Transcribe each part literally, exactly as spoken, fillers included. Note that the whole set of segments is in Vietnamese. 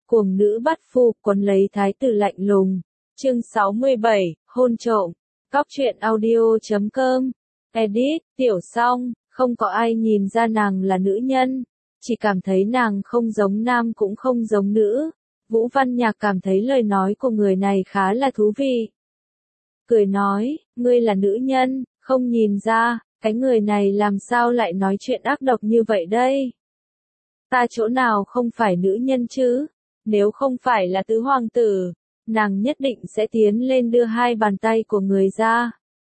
Cuồng nữ bắt phu quấn lấy thái tử lạnh lùng. Chương sáu mươi bảy, hôn trộm. Cóc truyện audio chấm com. Edit, tiểu xong, không có ai nhìn ra nàng là nữ nhân. Chỉ cảm thấy nàng không giống nam cũng không giống nữ. Vũ Văn Nhạc cảm thấy lời nói của người này khá là thú vị. Cười nói, ngươi là nữ nhân, không nhìn ra, cái người này làm sao lại nói chuyện ác độc như vậy đây? Ta chỗ nào không phải nữ nhân chứ? Nếu không phải là tứ hoàng tử, nàng nhất định sẽ tiến lên đưa hai bàn tay của người ra.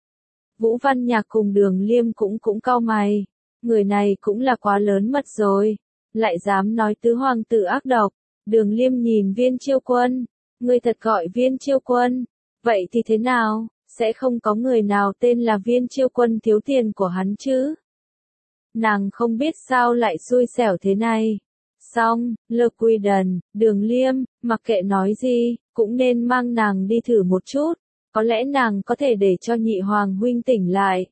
Vũ Văn Nhạc cùng Đường Liêm cũng cũng cau mày. Người này cũng là quá lớn mật rồi. Lại dám nói tứ hoàng tử ác độc. Đường Liêm nhìn Viên Chiêu Quân. Ngươi thật gọi Viên Chiêu Quân. Vậy thì thế nào? Sẽ không có người nào tên là Viên Chiêu Quân thiếu tiền của hắn chứ? Nàng không biết sao lại xui xẻo thế này. Xong, Lơ Quy Đần, Đường Liêm, mặc kệ nói gì, cũng nên mang nàng đi thử một chút. Có lẽ nàng có thể để cho nhị hoàng huynh tỉnh lại.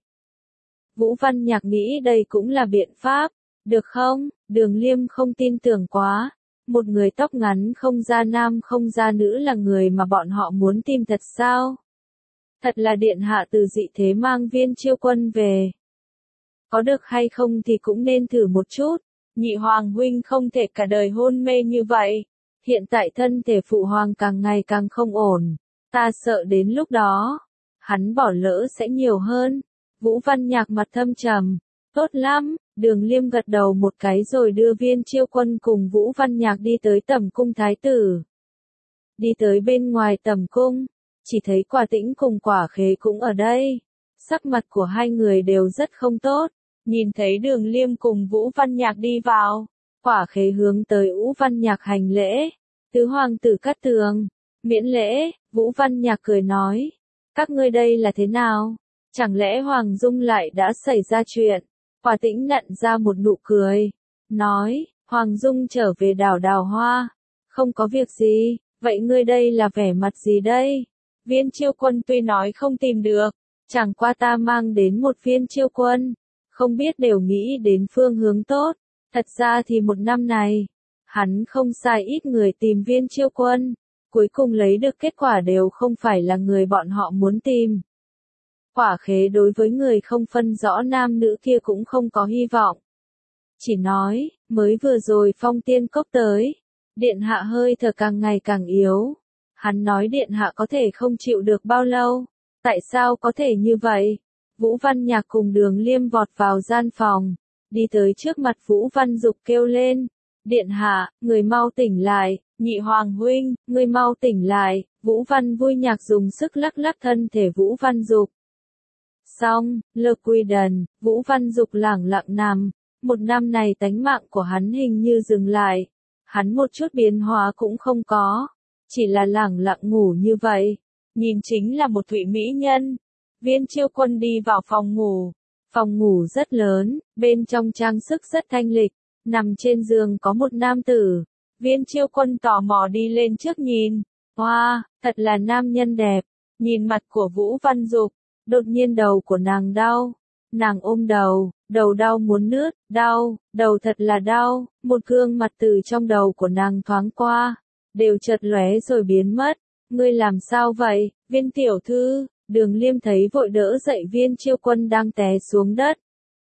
Vũ Văn Nhạc nghĩ đây cũng là biện pháp. Được không? Đường Liêm không tin tưởng quá. Một người tóc ngắn không ra nam không ra nữ là người mà bọn họ muốn tìm thật sao? Thật là điện hạ từ dị thế mang Viên Chiêu Quân về. Có được hay không thì cũng nên thử một chút. Nhị hoàng huynh không thể cả đời hôn mê như vậy. Hiện tại thân thể phụ hoàng càng ngày càng không ổn. Ta sợ đến lúc đó, hắn bỏ lỡ sẽ nhiều hơn. Vũ Văn Nhạc mặt thâm trầm. Tốt lắm, Đường Liêm gật đầu một cái rồi đưa Viên Chiêu Quân cùng Vũ Văn Nhạc đi tới tẩm cung thái tử. Đi tới bên ngoài tẩm cung, chỉ thấy Quả Tĩnh cùng Quả Khế cũng ở đây. Sắc mặt của hai người đều rất không tốt. Nhìn thấy Đường Liêm cùng Vũ Văn Nhạc đi vào, Quả Khế hướng tới Vũ Văn Nhạc hành lễ. Tứ hoàng tử Cát Tường, miễn lễ. Vũ Văn Nhạc cười nói, các ngươi đây là thế nào? Chẳng lẽ Hoàng Dung lại đã xảy ra chuyện? Quả Tĩnh nặn ra một nụ cười, nói, Hoàng Dung trở về đảo Đào Hoa. Không có việc gì, vậy ngươi đây là vẻ mặt gì đây? Viên Chiêu Quân tuy nói không tìm được, chẳng qua ta mang đến một Viên Chiêu Quân. Không biết đều nghĩ đến phương hướng tốt. Thật ra thì một năm này, hắn không sai ít người tìm Viên Chiêu Quân. Cuối cùng lấy được kết quả đều không phải là người bọn họ muốn tìm. Quả Khế đối với người không phân rõ nam nữ kia cũng không có hy vọng. Chỉ nói, mới vừa rồi Phong Tiên Cốc tới. Điện hạ hơi thở càng ngày càng yếu. Hắn nói điện hạ có thể không chịu được bao lâu. Tại sao có thể như vậy? Vũ Văn Nhạc cùng Đường Liêm vọt vào gian phòng. Đi tới trước mặt Vũ Văn Dục kêu lên. Điện hạ, người mau tỉnh lại. Nhị hoàng huynh, người mau tỉnh lại. Vũ Văn Vui Nhạc dùng sức lắc lắc thân thể Vũ Văn Dục. Xong, Lơ Quy Đần, Vũ Văn Dục lẳng lặng nằm. Một năm này tánh mạng của hắn hình như dừng lại. Hắn một chút biến hóa cũng không có. Chỉ là lẳng lặng ngủ như vậy. Nhìn chính là một thụy mỹ nhân. Viên Chiêu Quân đi vào phòng ngủ. Phòng ngủ rất lớn, bên trong trang sức rất thanh lịch. Nằm trên giường có một nam tử. Viên Chiêu Quân tò mò đi lên trước nhìn. Wow, thật là nam nhân đẹp. Nhìn mặt của Vũ Văn Dục. Đột nhiên đầu của nàng đau. Nàng ôm đầu, đầu đau muốn nứt, đau, đầu thật là đau. Một gương mặt từ trong đầu của nàng thoáng qua. Đều chợt lóe rồi biến mất. Ngươi làm sao vậy, Viên tiểu thư? Đường Liêm thấy vội đỡ dậy Viên Chiêu Quân đang té xuống đất.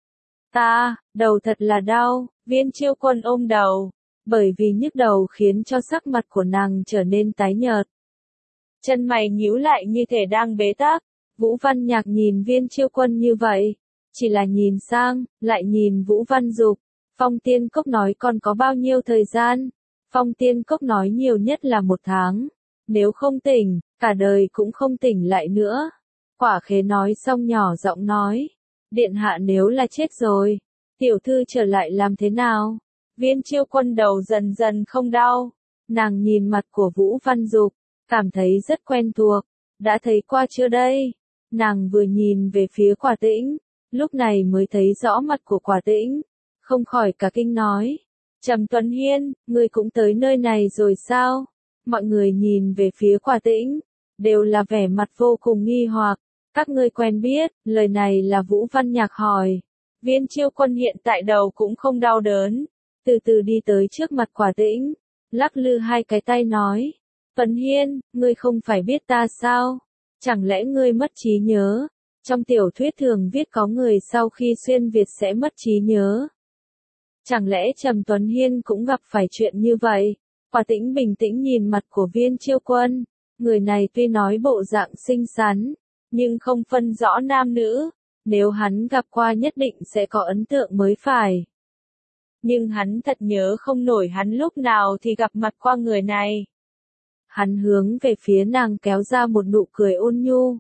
Ta, đầu thật là đau. Viên Chiêu Quân ôm đầu. Bởi vì nhức đầu khiến cho sắc mặt của nàng trở nên tái nhợt. Chân mày nhíu lại như thể đang bế tắc. Vũ Văn Nhạc nhìn Viên Chiêu Quân như vậy. Chỉ là nhìn sang, lại nhìn Vũ Văn Dục. Phong Tiên Cốc nói còn có bao nhiêu thời gian? Phong Tiên Cốc nói nhiều nhất là một tháng. Nếu không tỉnh, cả đời cũng không tỉnh lại nữa. Quả Khế nói xong nhỏ giọng nói. Điện hạ nếu là chết rồi, tiểu thư trở lại làm thế nào? Viên Chiêu Quân đầu dần dần không đau. Nàng nhìn mặt của Vũ Văn Dục, cảm thấy rất quen thuộc. Đã thấy qua chưa đây? Nàng vừa nhìn về phía Quả Tĩnh, lúc này mới thấy rõ mặt của Quả Tĩnh. Không khỏi cả kinh nói. Trầm Tuấn Hiên, ngươi cũng tới nơi này rồi sao? Mọi người nhìn về phía Quả Tĩnh, đều là vẻ mặt vô cùng nghi hoặc. Các ngươi quen biết, lời này là Vũ Văn Nhạc hỏi. Viên Chiêu Quân hiện tại đầu cũng không đau đớn. Từ từ đi tới trước mặt Quả Tĩnh. lắc lư hai cái tay nói, Tuấn Hiên, ngươi không phải biết ta sao? Chẳng lẽ ngươi mất trí nhớ? Trong tiểu thuyết thường viết có người sau khi xuyên Việt sẽ mất trí nhớ. Chẳng lẽ Trầm Tuấn Hiên cũng gặp phải chuyện như vậy? Quả Tĩnh bình tĩnh nhìn mặt của Viên Chiêu Quân, người này tuy nói bộ dạng xinh xắn, nhưng không phân rõ nam nữ, nếu hắn gặp qua nhất định sẽ có ấn tượng mới phải. Nhưng hắn thật nhớ không nổi hắn lúc nào thì gặp mặt qua người này. Hắn hướng về phía nàng kéo ra một nụ cười ôn nhu.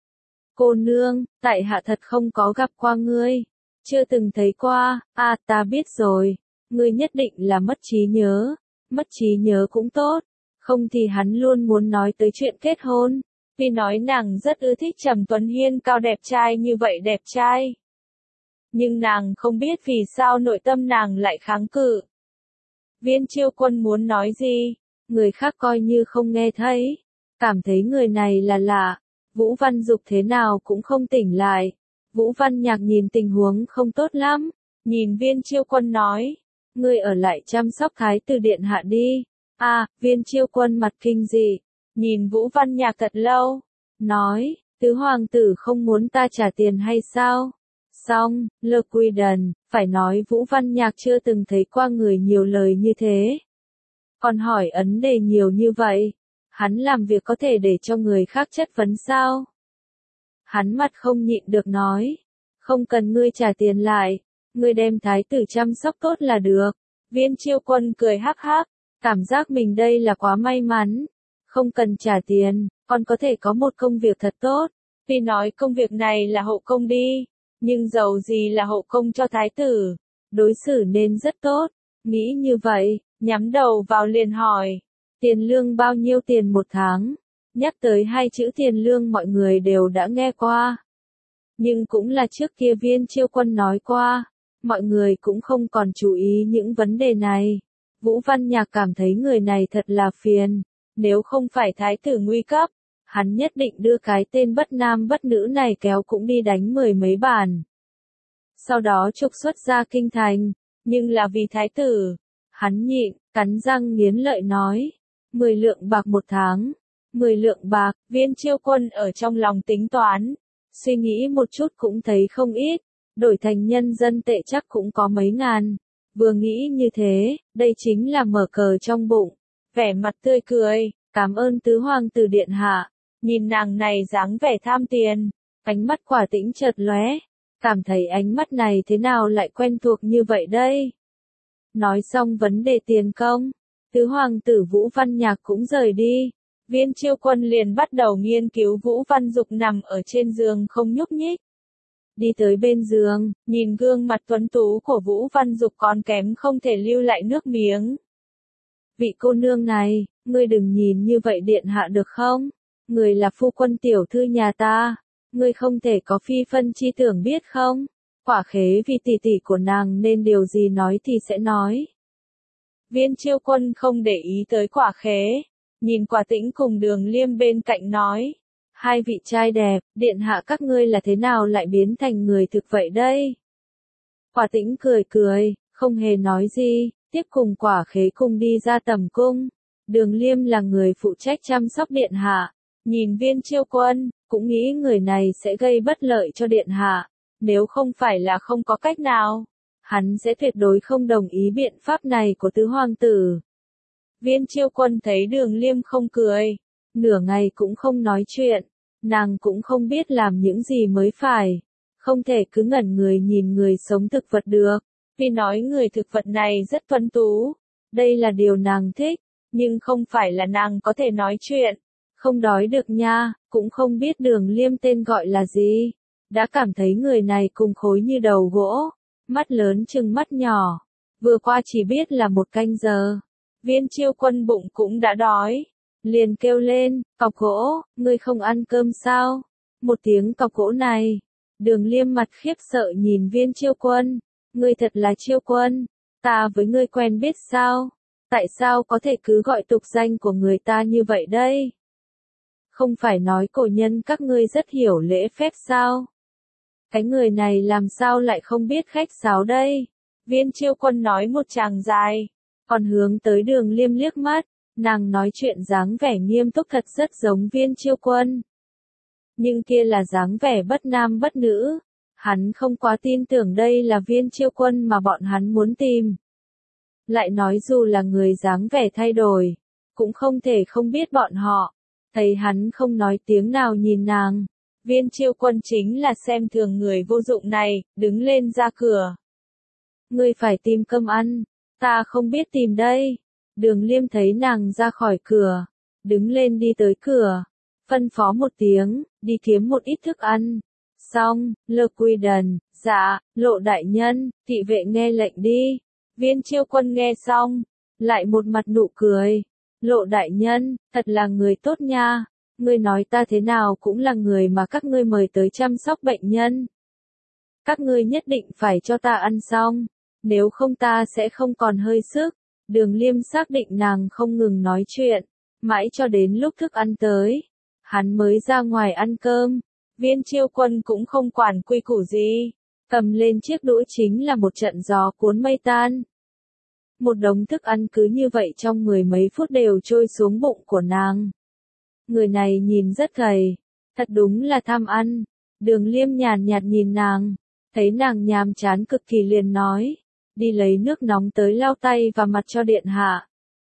Cô nương, tại hạ thật không có gặp qua ngươi, chưa từng thấy qua, à ta biết rồi, ngươi nhất định là mất trí nhớ, mất trí nhớ cũng tốt, không thì hắn luôn muốn nói tới chuyện kết hôn, vì nói nàng rất ưa thích Trầm Tuấn Hiên cao đẹp trai như vậy đẹp trai. Nhưng nàng không biết vì sao nội tâm nàng lại kháng cự. Viên Chiêu Quân muốn nói gì, người khác coi như không nghe thấy, cảm thấy người này là lạ. Vũ Văn Dục thế nào cũng không tỉnh lại. Vũ Văn Nhạc nhìn tình huống không tốt lắm, nhìn Viên Chiêu Quân nói, ngươi ở lại chăm sóc thái tử điện hạ đi. À, Viên Chiêu Quân mặt kinh dị, nhìn Vũ Văn Nhạc thật lâu, nói, tứ hoàng tử không muốn ta trả tiền hay sao? Xong, Lơ Quy Đần, phải nói Vũ Văn Nhạc chưa từng thấy qua người nhiều lời như thế. Còn hỏi ấn đề nhiều như vậy. Hắn làm việc có thể để cho người khác chất vấn sao? Hắn mặt không nhịn được nói, không cần ngươi trả tiền lại, ngươi đem thái tử chăm sóc tốt là được. Viên Chiêu Quân cười hắc hắc, cảm giác mình đây là quá may mắn, không cần trả tiền, còn có thể có một công việc thật tốt. Vì nói công việc này là hậu công đi, nhưng dầu gì là hậu công cho thái tử, đối xử nên rất tốt. Nghĩ như vậy, nhắm đầu vào liền hỏi. Tiền lương bao nhiêu tiền một tháng? Nhắc tới hai chữ tiền lương mọi người đều đã nghe qua. Nhưng cũng là trước kia Viên Chiêu Quân nói qua, mọi người cũng không còn chú ý những vấn đề này. Vũ Văn Nhạc cảm thấy người này thật là phiền, nếu không phải thái tử nguy cấp, hắn nhất định đưa cái tên bất nam bất nữ này kéo cũng đi đánh mười mấy bàn. Sau đó trục xuất ra kinh thành, nhưng là vì thái tử, hắn nhịn, cắn răng nghiến lợi nói. Mười lượng bạc một tháng. Mười lượng bạc, Viên Chiêu Quân ở trong lòng tính toán. Suy nghĩ một chút cũng thấy không ít. Đổi thành nhân dân tệ chắc cũng có mấy ngàn. Vừa nghĩ như thế, đây chính là mở cờ trong bụng. Vẻ mặt tươi cười, cảm ơn tứ hoàng tử điện hạ. Nhìn nàng này dáng vẻ tham tiền. Ánh mắt Quả Tĩnh chợt lóe. Cảm thấy ánh mắt này thế nào lại quen thuộc như vậy đây? Nói xong vấn đề tiền công. Tứ hoàng tử Vũ Văn Nhạc cũng rời đi. Viên Chiêu Quân liền bắt đầu nghiên cứu Vũ Văn Dục nằm ở trên giường không nhúc nhích. Đi tới bên giường, nhìn gương mặt tuấn tú của Vũ Văn Dục còn kém không thể lưu lại nước miếng. Vị cô nương này, ngươi đừng nhìn như vậy điện hạ được không? Người là phu quân tiểu thư nhà ta, ngươi không thể có phi phân chi tưởng biết không? Quả Khế vì tỷ tỷ của nàng nên điều gì nói thì sẽ nói. Viên Chiêu Quân không để ý tới Quả Khế, nhìn Quả Tĩnh cùng Đường Liêm bên cạnh nói, hai vị trai đẹp, điện hạ các ngươi là thế nào lại biến thành người thực vậy đây? Quả Tĩnh cười cười, không hề nói gì, tiếp cùng Quả Khế cùng đi ra tầm cung. Đường Liêm là người phụ trách chăm sóc điện hạ, nhìn Viên Chiêu Quân, cũng nghĩ người này sẽ gây bất lợi cho điện hạ, nếu không phải là không có cách nào. Hắn sẽ tuyệt đối không đồng ý biện pháp này của tứ hoàng tử. Viên Chiêu Quân thấy Đường Liêm không cười, nửa ngày cũng không nói chuyện, nàng cũng không biết làm những gì mới phải, không thể cứ ngẩn người nhìn người sống thực vật được, vì nói người thực vật này rất tuấn tú, đây là điều nàng thích, nhưng không phải là nàng có thể nói chuyện, không đói được nha, cũng không biết Đường Liêm tên gọi là gì, đã cảm thấy người này cùng khối như đầu gỗ. Mắt lớn chừng mắt nhỏ, vừa qua chỉ biết là một canh giờ. Viên Chiêu Quân bụng cũng đã đói, liền kêu lên, cọc gỗ, ngươi không ăn cơm sao? Một tiếng cọc gỗ này, Đường Liêm mặt khiếp sợ nhìn Viên Chiêu Quân, ngươi thật là Chiêu Quân, ta với ngươi quen biết sao? Tại sao có thể cứ gọi tục danh của người ta như vậy đây? Không phải nói cổ nhân các ngươi rất hiểu lễ phép sao? Cái người này làm sao lại không biết khách sáo đây? Viên Chiêu Quân nói một tràng dài. Còn hướng tới Đường Liêm liếc mắt, nàng nói chuyện dáng vẻ nghiêm túc thật rất giống Viên Chiêu Quân. Nhưng kia là dáng vẻ bất nam bất nữ, hắn không quá tin tưởng đây là Viên Chiêu Quân mà bọn hắn muốn tìm. Lại nói dù là người dáng vẻ thay đổi, cũng không thể không biết bọn họ. Thấy hắn không nói tiếng nào nhìn nàng, Viên Chiêu Quân chính là xem thường người vô dụng này, đứng lên ra cửa. Ngươi phải tìm cơm ăn, ta không biết tìm đây. Đường Liêm thấy nàng ra khỏi cửa, đứng lên đi tới cửa, phân phó một tiếng, đi kiếm một ít thức ăn. Xong, Lơ Quy Đần, dạ, Lộ đại nhân, thị vệ nghe lệnh đi. Viên Chiêu Quân nghe xong, lại một mặt nụ cười. Lộ đại nhân, thật là người tốt nha. Ngươi nói ta thế nào cũng là người mà các ngươi mời tới chăm sóc bệnh nhân. Các ngươi nhất định phải cho ta ăn xong, nếu không ta sẽ không còn hơi sức. Đường Liêm xác định nàng không ngừng nói chuyện, mãi cho đến lúc thức ăn tới, hắn mới ra ngoài ăn cơm. Viên Chiêu Quân cũng không quản quy củ gì, cầm lên chiếc đũa chính là một trận gió cuốn mây tan. Một đống thức ăn cứ như vậy trong mười mấy phút đều trôi xuống bụng của nàng. Người này nhìn rất gầy, thật đúng là tham ăn. Đường Liêm nhàn nhạt nhìn nàng, thấy nàng nhàm chán cực kỳ liền nói, đi lấy nước nóng tới lau tay và mặt cho điện hạ.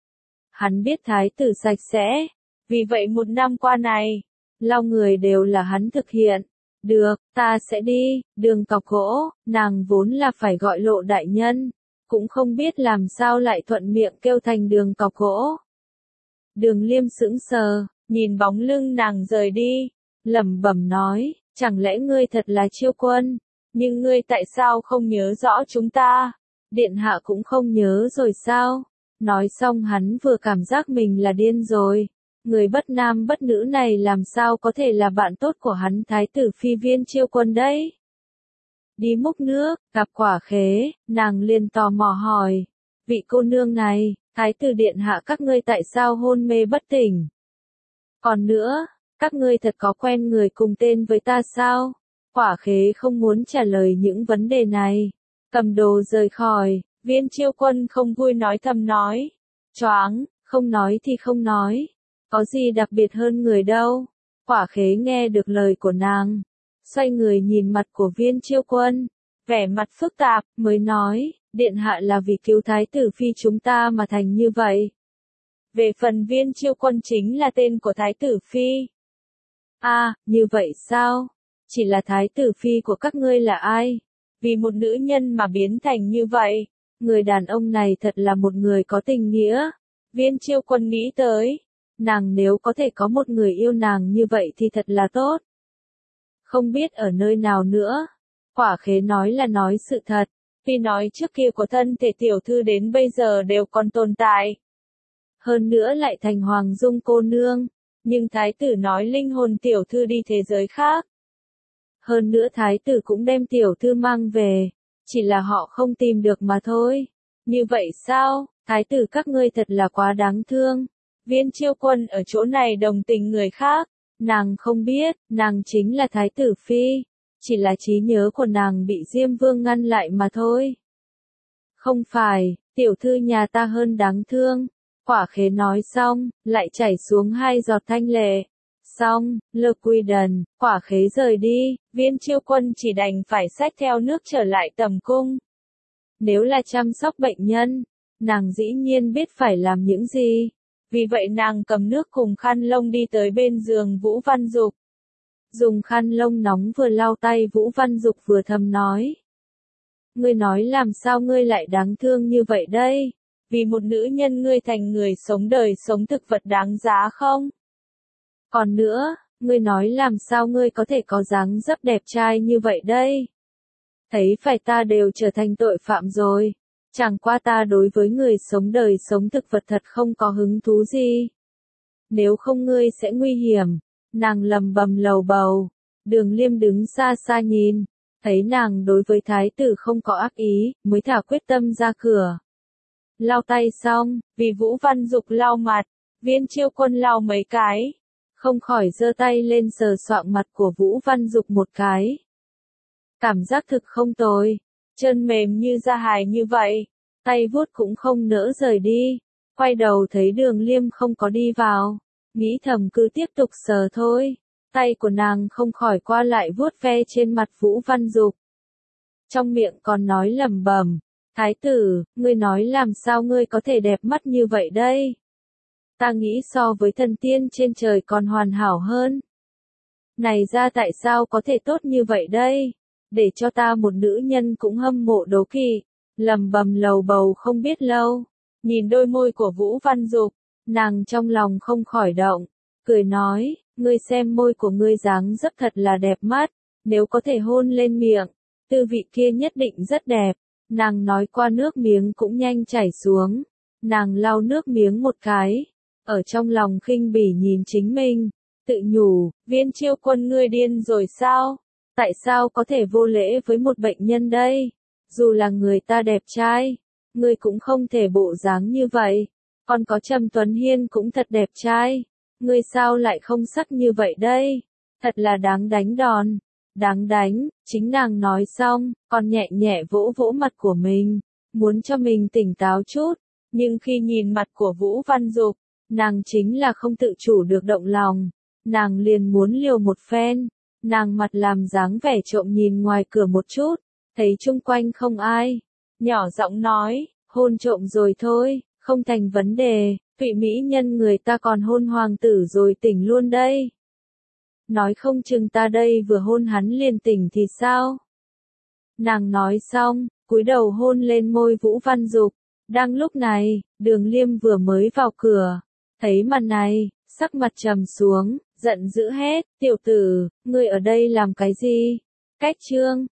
Hắn biết thái tử sạch sẽ, vì vậy một năm qua này, lau người đều là hắn thực hiện. Được, ta sẽ đi. Đường Cọc Gỗ, nàng vốn là phải gọi Lộ đại nhân, cũng không biết làm sao lại thuận miệng kêu thành Đường Cọc Gỗ. Đường Liêm sững sờ, nhìn bóng lưng nàng rời đi, lẩm bẩm nói, chẳng lẽ ngươi thật là Chiêu Quân, nhưng ngươi tại sao không nhớ rõ chúng ta? Điện hạ cũng không nhớ rồi sao? Nói xong hắn vừa cảm giác mình là điên rồi. Người bất nam bất nữ này làm sao có thể là bạn tốt của hắn thái tử phi Viên Chiêu Quân đấy? Đi múc nước, gặp Quả Khế, nàng liền tò mò hỏi. Vị cô nương này, thái tử điện hạ các ngươi tại sao hôn mê bất tỉnh? Còn nữa, các ngươi thật có quen người cùng tên với ta sao? Quả Khế không muốn trả lời những vấn đề này. Cầm đồ rời khỏi, Viên Chiêu Quân không vui nói thầm nói. Choáng, không nói thì không nói. Có gì đặc biệt hơn người đâu. Quả Khế nghe được lời của nàng, xoay người nhìn mặt của Viên Chiêu Quân, vẻ mặt phức tạp, mới nói, điện hạ là vì cứu thái tử phi chúng ta mà thành như vậy. Về phần Viên Chiêu Quân chính là tên của thái tử phi. À, như vậy sao? Chỉ là thái tử phi của các ngươi là ai? Vì một nữ nhân mà biến thành như vậy, người đàn ông này thật là một người có tình nghĩa. Viên Chiêu Quân nghĩ tới, nàng nếu có thể có một người yêu nàng như vậy thì thật là tốt. Không biết ở nơi nào nữa. Quả Khế nói là nói sự thật, vì nói trước kia của thân thể tiểu thư đến bây giờ đều còn tồn tại. Hơn nữa lại thành Hoàng Dung cô nương, nhưng thái tử nói linh hồn tiểu thư đi thế giới khác. Hơn nữa thái tử cũng đem tiểu thư mang về, chỉ là họ không tìm được mà thôi. Như vậy sao, thái tử các ngươi thật là quá đáng thương. Viên Chiêu Quân ở chỗ này đồng tình người khác, nàng không biết, nàng chính là thái tử phi, chỉ là trí nhớ của nàng bị Diêm Vương ngăn lại mà thôi. Không phải, tiểu thư nhà ta hơn đáng thương. Quả Khế nói xong, lại chảy xuống hai giọt thanh lệ. Xong, Lơ Quy Đần, Quả Khế rời đi, Viên Chiêu Quân chỉ đành phải xách theo nước trở lại tầm cung. Nếu là chăm sóc bệnh nhân, nàng dĩ nhiên biết phải làm những gì. Vì vậy nàng cầm nước cùng khăn lông đi tới bên giường Vũ Văn Dục. Dùng khăn lông nóng vừa lau tay Vũ Văn Dục vừa thầm nói. Ngươi nói làm sao ngươi lại đáng thương như vậy đây? Vì một nữ nhân ngươi thành người sống đời sống thực vật đáng giá không? Còn nữa, ngươi nói làm sao ngươi có thể có dáng dấp đẹp trai như vậy đây? Thấy phải ta đều trở thành tội phạm rồi. Chẳng qua ta đối với người sống đời sống thực vật thật không có hứng thú gì. Nếu không ngươi sẽ nguy hiểm. Nàng lầm bầm lầu bầu. Đường Liêm đứng xa xa nhìn. Thấy nàng đối với thái tử không có ác ý, mới thả quyết tâm ra cửa. Lau tay xong, vì Vũ Văn Dục lau mặt, Viên Chiêu Quân lau mấy cái. Không khỏi giơ tay lên sờ soạng mặt của Vũ Văn Dục một cái. Cảm giác thực không tồi. Chân mềm như da hài như vậy. tay vuốt cũng không nỡ rời đi. Quay đầu thấy Đường Liêm không có đi vào, nghĩ thầm cứ tiếp tục sờ thôi. Tay của nàng không khỏi qua lại vuốt ve trên mặt Vũ Văn Dục. Trong miệng còn nói lẩm bẩm, thái tử, ngươi nói làm sao ngươi có thể đẹp mắt như vậy đây? Ta nghĩ so với thần tiên trên trời còn hoàn hảo hơn. Này ra tại sao có thể tốt như vậy đây? Để cho ta một nữ nhân cũng hâm mộ đố kỵ, lầm bầm lầu bầu không biết lâu. Nhìn đôi môi của Vũ Văn Dục, nàng trong lòng không khỏi động, cười nói, ngươi xem môi của ngươi dáng dấp thật là đẹp mắt, nếu có thể hôn lên miệng, tư vị kia nhất định rất đẹp. Nàng nói qua nước miếng cũng nhanh chảy xuống, nàng lau nước miếng một cái, ở trong lòng khinh bỉ nhìn chính mình, tự nhủ, Viên Chiêu Quân ngươi điên rồi sao? Tại sao có thể vô lễ với một bệnh nhân đây? Dù là người ta đẹp trai, ngươi cũng không thể bộ dáng như vậy. Còn có Trầm Tuấn Hiên cũng thật đẹp trai, ngươi sao lại không sắc như vậy đây? Thật là đáng đánh đòn, đáng đánh. Chính nàng nói xong, còn nhẹ nhẹ vỗ vỗ mặt của mình, muốn cho mình tỉnh táo chút. Nhưng khi nhìn mặt của Vũ Văn Dục, nàng chính là không tự chủ được động lòng, nàng liền muốn liều một phen. Nàng mặt làm dáng vẻ trộm nhìn ngoài cửa một chút, thấy chung quanh không ai, nhỏ giọng nói, hôn trộm rồi thôi, không thành vấn đề, vị mỹ nhân người ta còn hôn hoàng tử rồi tỉnh luôn đây. Nói không chừng ta đây vừa hôn hắn liền tỉnh thì sao? Nàng nói xong, cúi đầu hôn lên môi Vũ Văn Dục. Đang lúc này, Đường Liêm vừa mới vào cửa, thấy màn này, sắc mặt trầm xuống, giận dữ hét, tiểu tử, ngươi ở đây làm cái gì? Cách trương,